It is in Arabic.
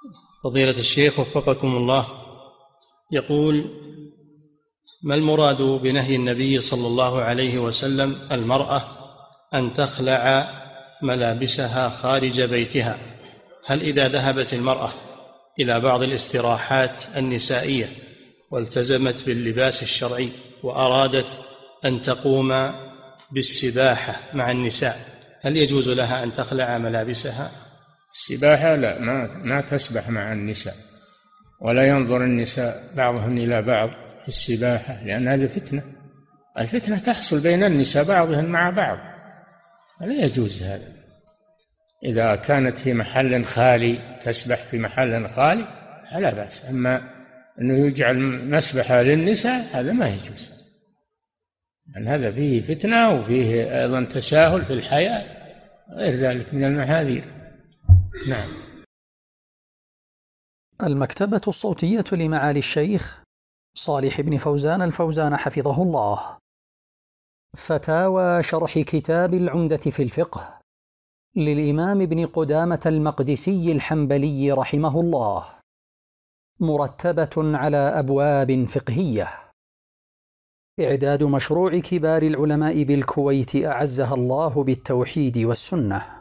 فضيلة الشيخ وفقكم الله، يقول: ما المراد بنهي النبي صلى الله عليه وسلم المرأة أن تخلع ملابسها خارج بيتها؟ هل إذا ذهبت المرأة إلى بعض الاستراحات النسائية والتزمت باللباس الشرعي وأرادت أن تقوم بالسباحة مع النساء، هل يجوز لها أن تخلع ملابسها؟ السباحة لا، ما تسبح مع النساء، ولا ينظر النساء بعضهم إلى بعض في السباحة، لأن هذه فتنة. الفتنة تحصل بين النساء بعضهم مع بعض، لا يجوز هذا. إذا كانت في محل خالي تسبح في محل خالي فلا بأس، أما أنه يجعل مسبحة للنساء هذا ما يجوز، لأن هذا فيه فتنة وفيه أيضا تساهل في الحياة، غير ذلك من المحاذير. نعم. المكتبة الصوتية لمعالي الشيخ صالح بن فوزان الفوزان حفظه الله. فتاوى شرح كتاب العمدة في الفقه للإمام ابن قدامة المقدسي الحنبلي رحمه الله، مرتبة على أبواب فقهية. إعداد مشروع كبار العلماء بالكويت أعزها الله بالتوحيد والسنة.